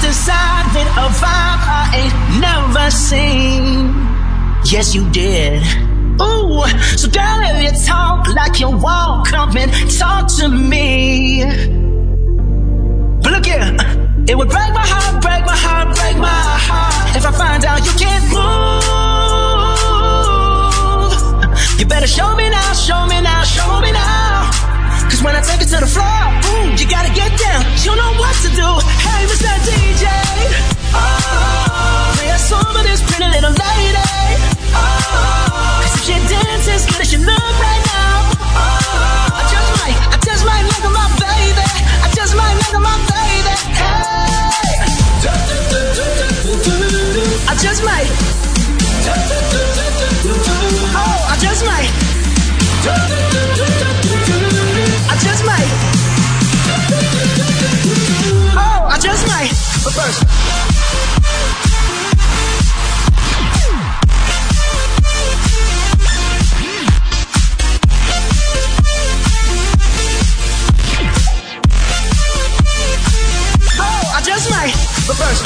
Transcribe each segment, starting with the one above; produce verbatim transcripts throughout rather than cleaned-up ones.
decided a vibe I ain't never seen. Yes, you did. Ooh, so girl, if you talk like you walk, come and talk to me. But look here, it would break my heart, break my heart, break my heart if I find out you can't move. You better show me now, show me now, show me now. Cause when I take it to the floor, ooh, you gotta get down. You know what to do. Hey, Mister D J, oh, play a song for this pretty little lady. Oh, cause if she dances as good as she look right now, oh, I just might, I just might look at my baby. I just might look at my baby. Hey, I just might. Oh, I just might. I just might. Oh, I just might. But first, oh, I just might. But first,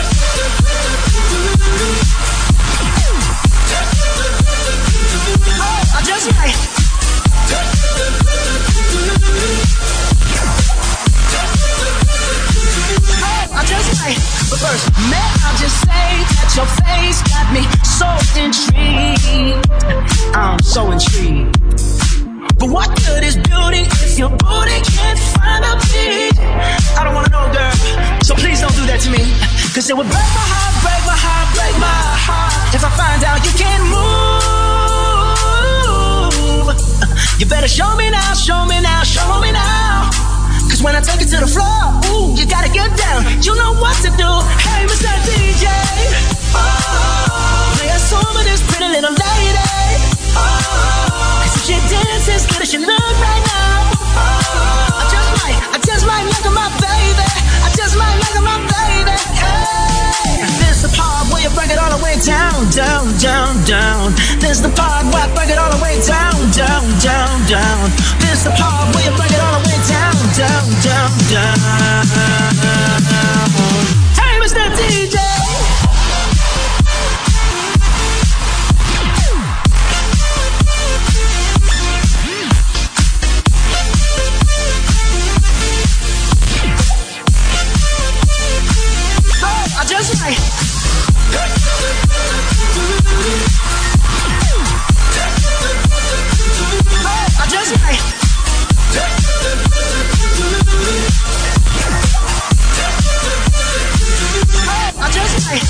oh, I just might. I just might, but first, may I just say that your face got me so intrigued. I'm so intrigued. But what good is beauty if your booty can't find a beat? I don't wanna know, girl, so please don't do that to me. Cause it would break my heart, break my heart, break my heart if I find out you can't move. You better show me now, show me now, show me now. Cause when I take it to the floor, ooh, you gotta get down. You know what to do. Hey, Mister D J, oh, play a song for this pretty little lady. Oh, cause if she dances as good as she look right now, oh, I just might, I just might look at my baby. I just might look at my baby. Hey, this the part where you break it all the way down, down, down, down. This the part where I break it all the way down, down, down, down. This the part where you break it all the way down, down, down, down. Hey, Mister D J. Oh, I just might. Oh, I just might. I just might.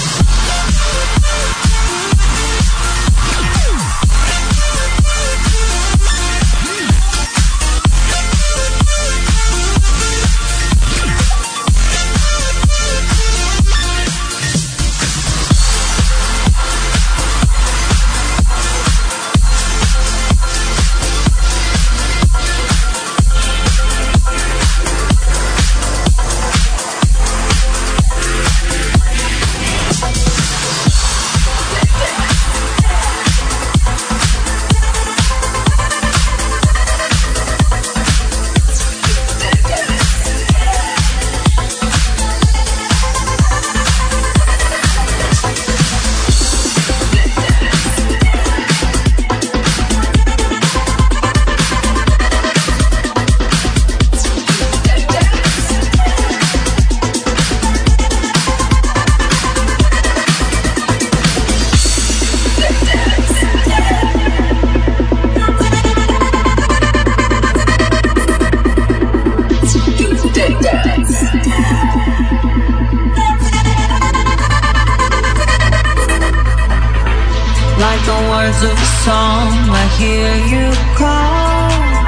Like the words of a song, I hear you call.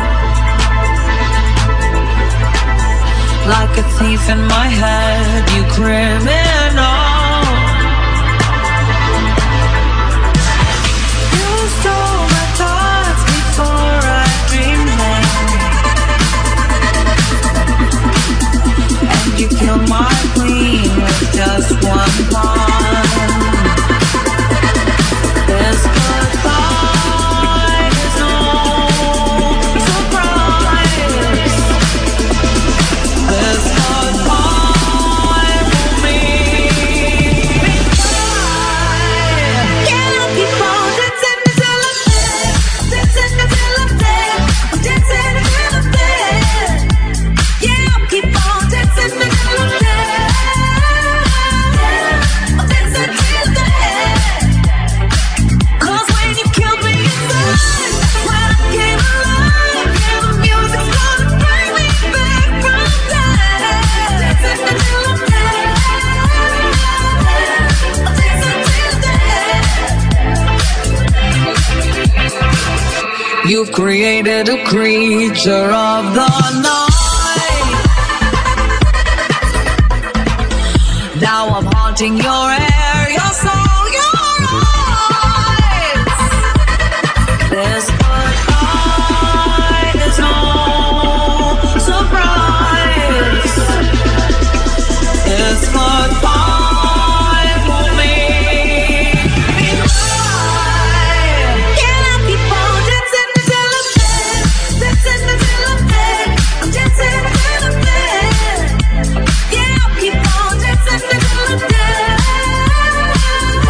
Like a thief in my head, you criminal. You stole my thoughts before I dreamed them, and you killed my queen with just one pawn. This goodbye is no surprise. This goodbye will created a creature of the night. Now I'm haunting your air, your soul, your eyes. This goodbye is no surprise. This goodbye will make me cry. Can I keep on dancing until I'm dead? Dancing until I'm dead. I'm dancing until I'm dead. Yeah, I'll keep on dancing until I'm dead.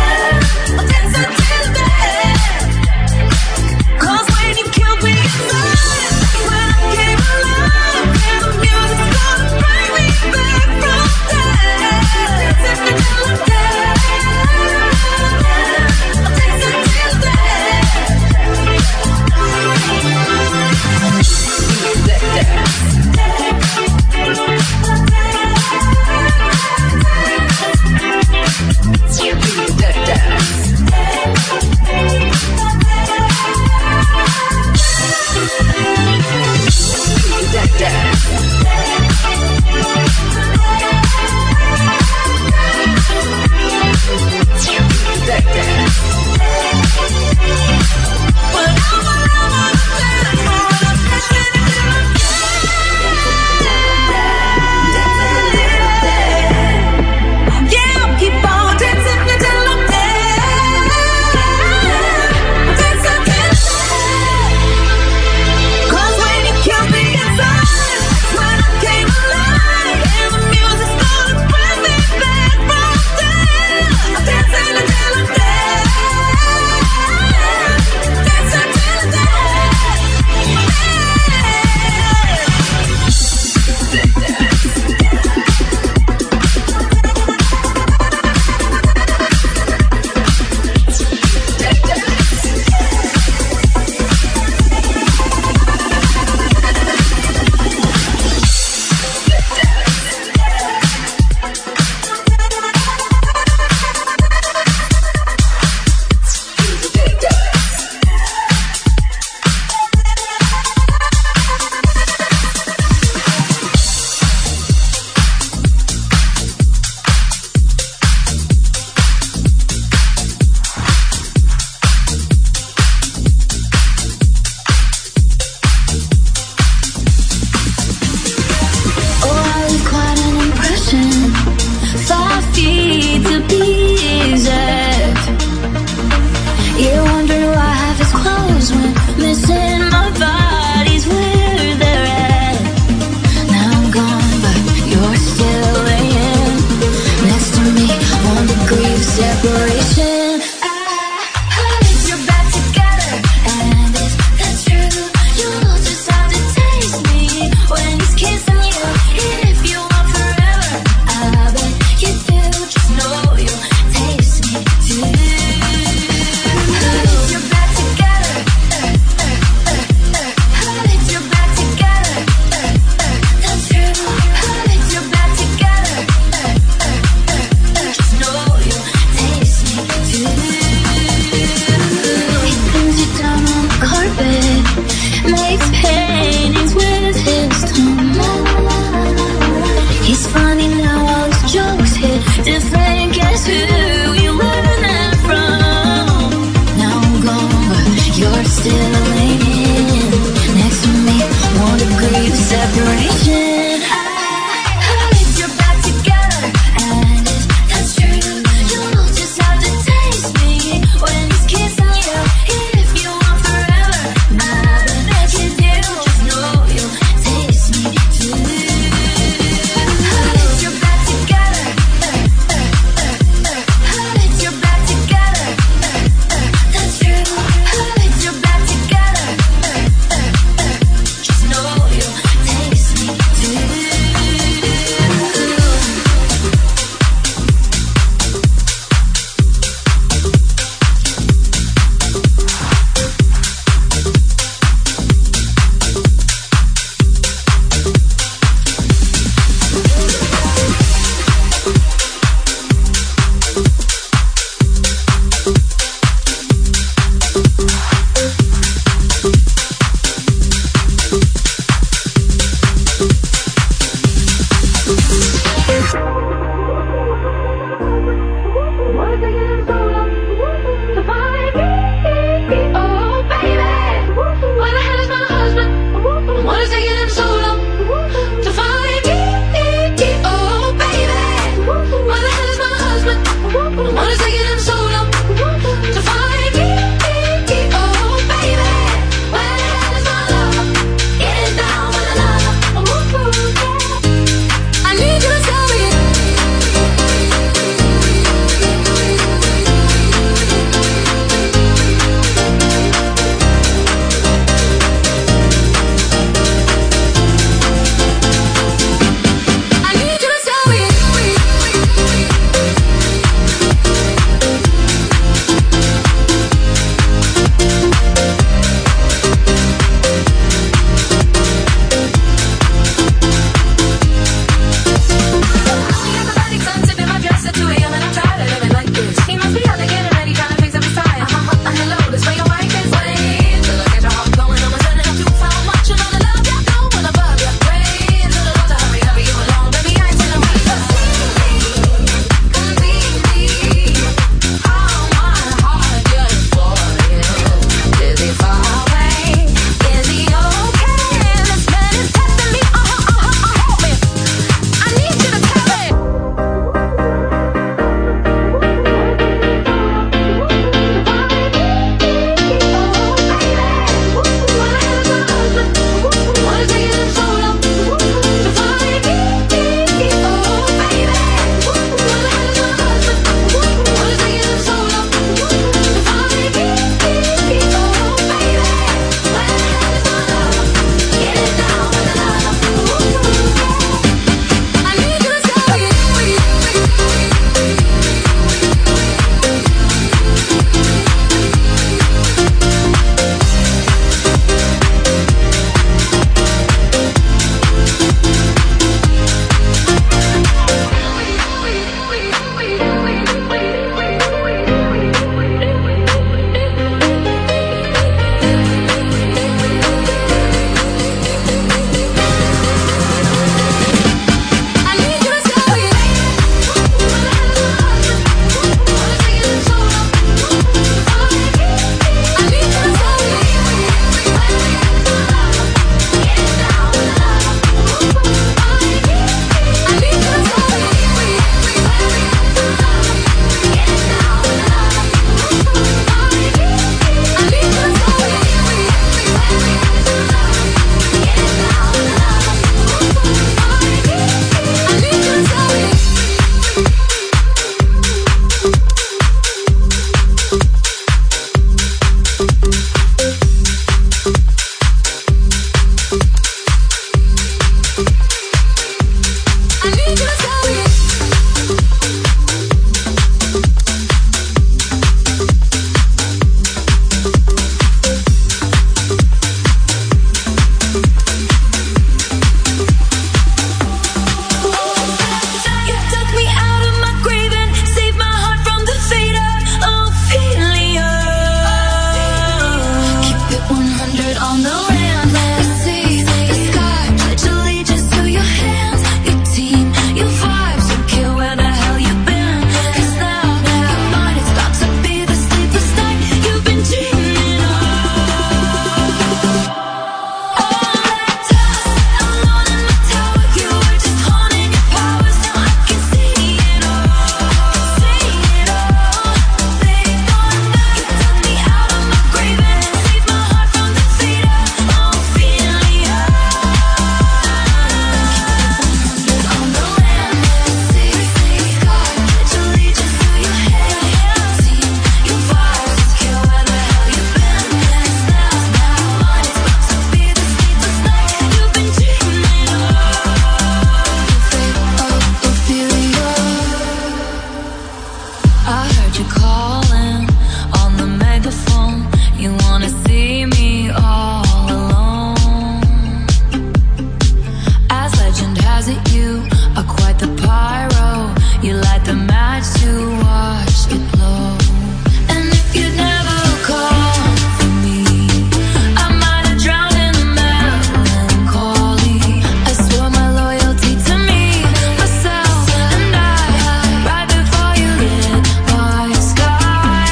Was it you, or quite the pyro? You light the match to watch it blow. And if you'd never called for me, I might have drowned in the melancholy. I swore my loyalty to me, myself, and I, right before you lit my sky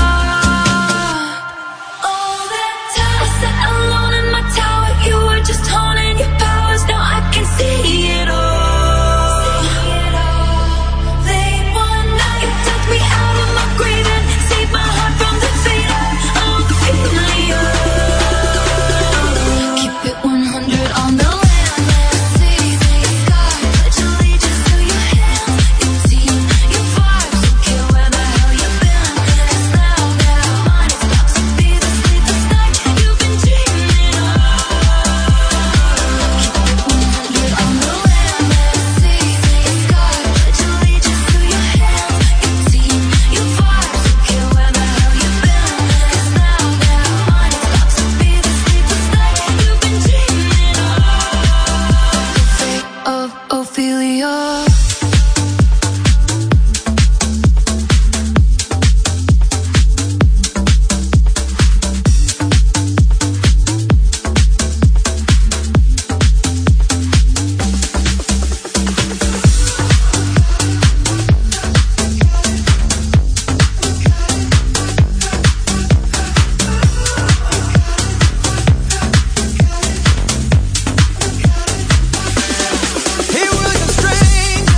up. All that time I sat alone in my tower, you were just honing your powers. Now I can see it all. He was a stranger.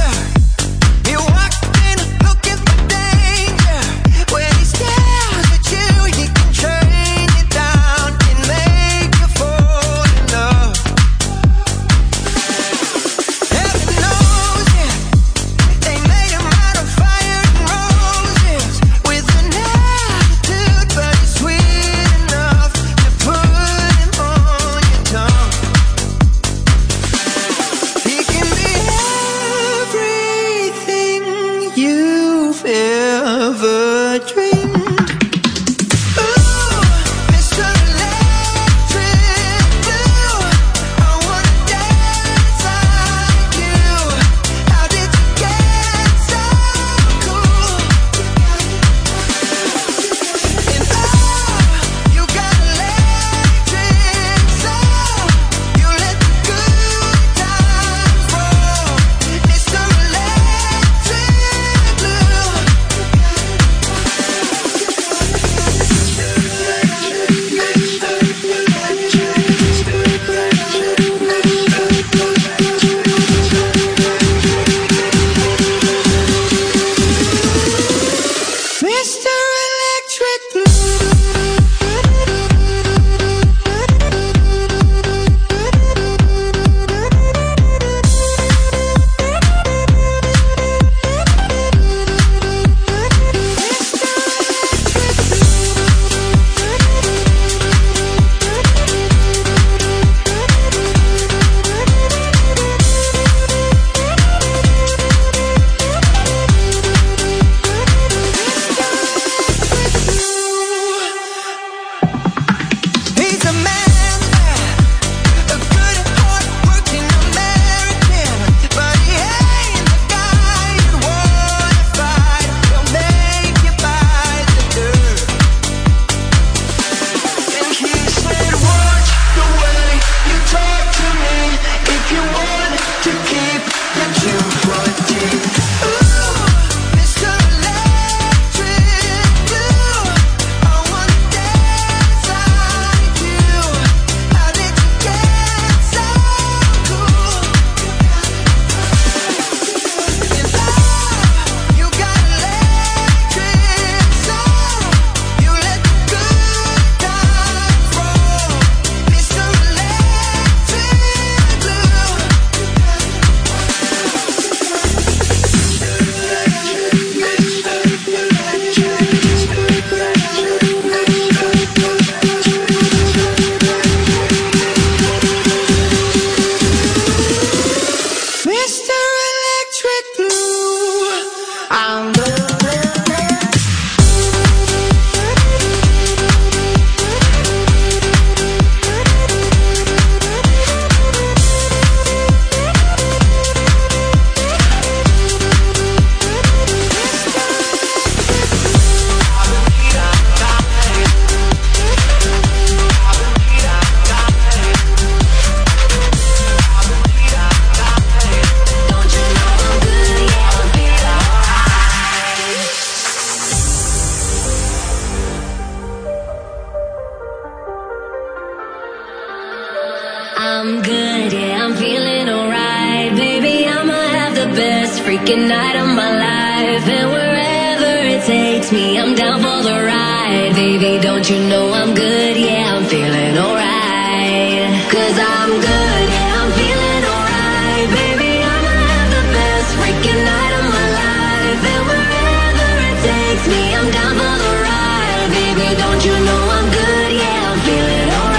freaking night of my life. And wherever it takes me, I'm down for the ride. Baby, don't you know I'm good? Yeah, I'm feeling alright. Cause I'm good, yeah, I'm feeling alright. Baby, I'ma have the best freaking night of my life. And wherever it takes me, I'm down for the ride. Baby, don't you know I'm good? Yeah, I'm feeling alright.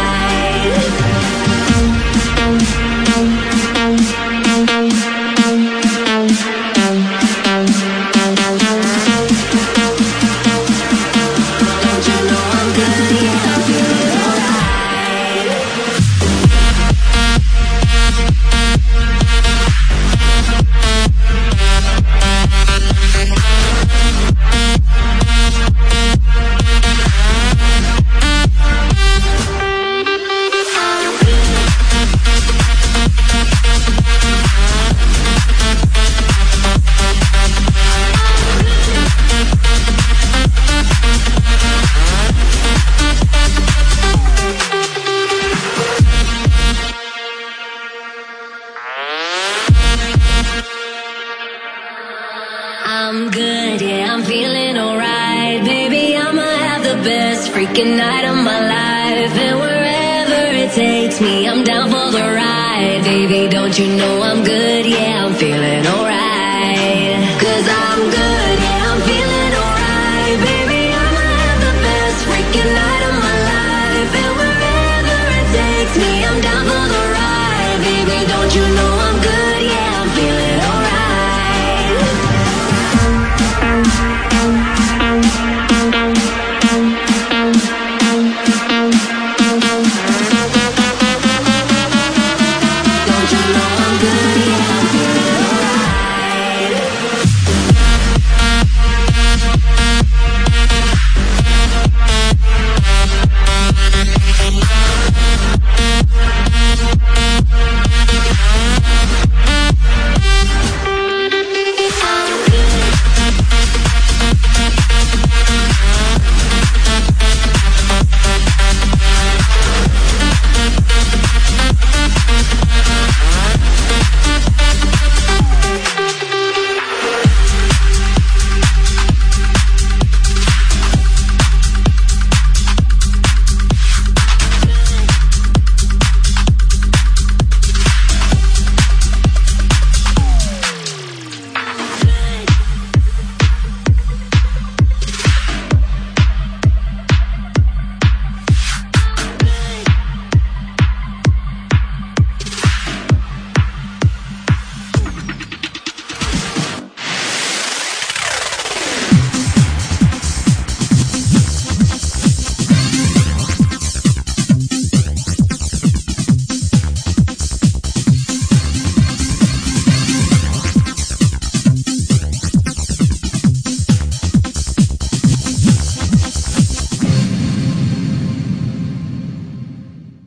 I'm good, yeah, I'm feeling alright. Baby, I'ma have the best freaking night of my life. And wherever it takes me, I'm down for the ride. Baby, don't you know I'm good? Yeah, I'm feeling alright. Cause I'm good.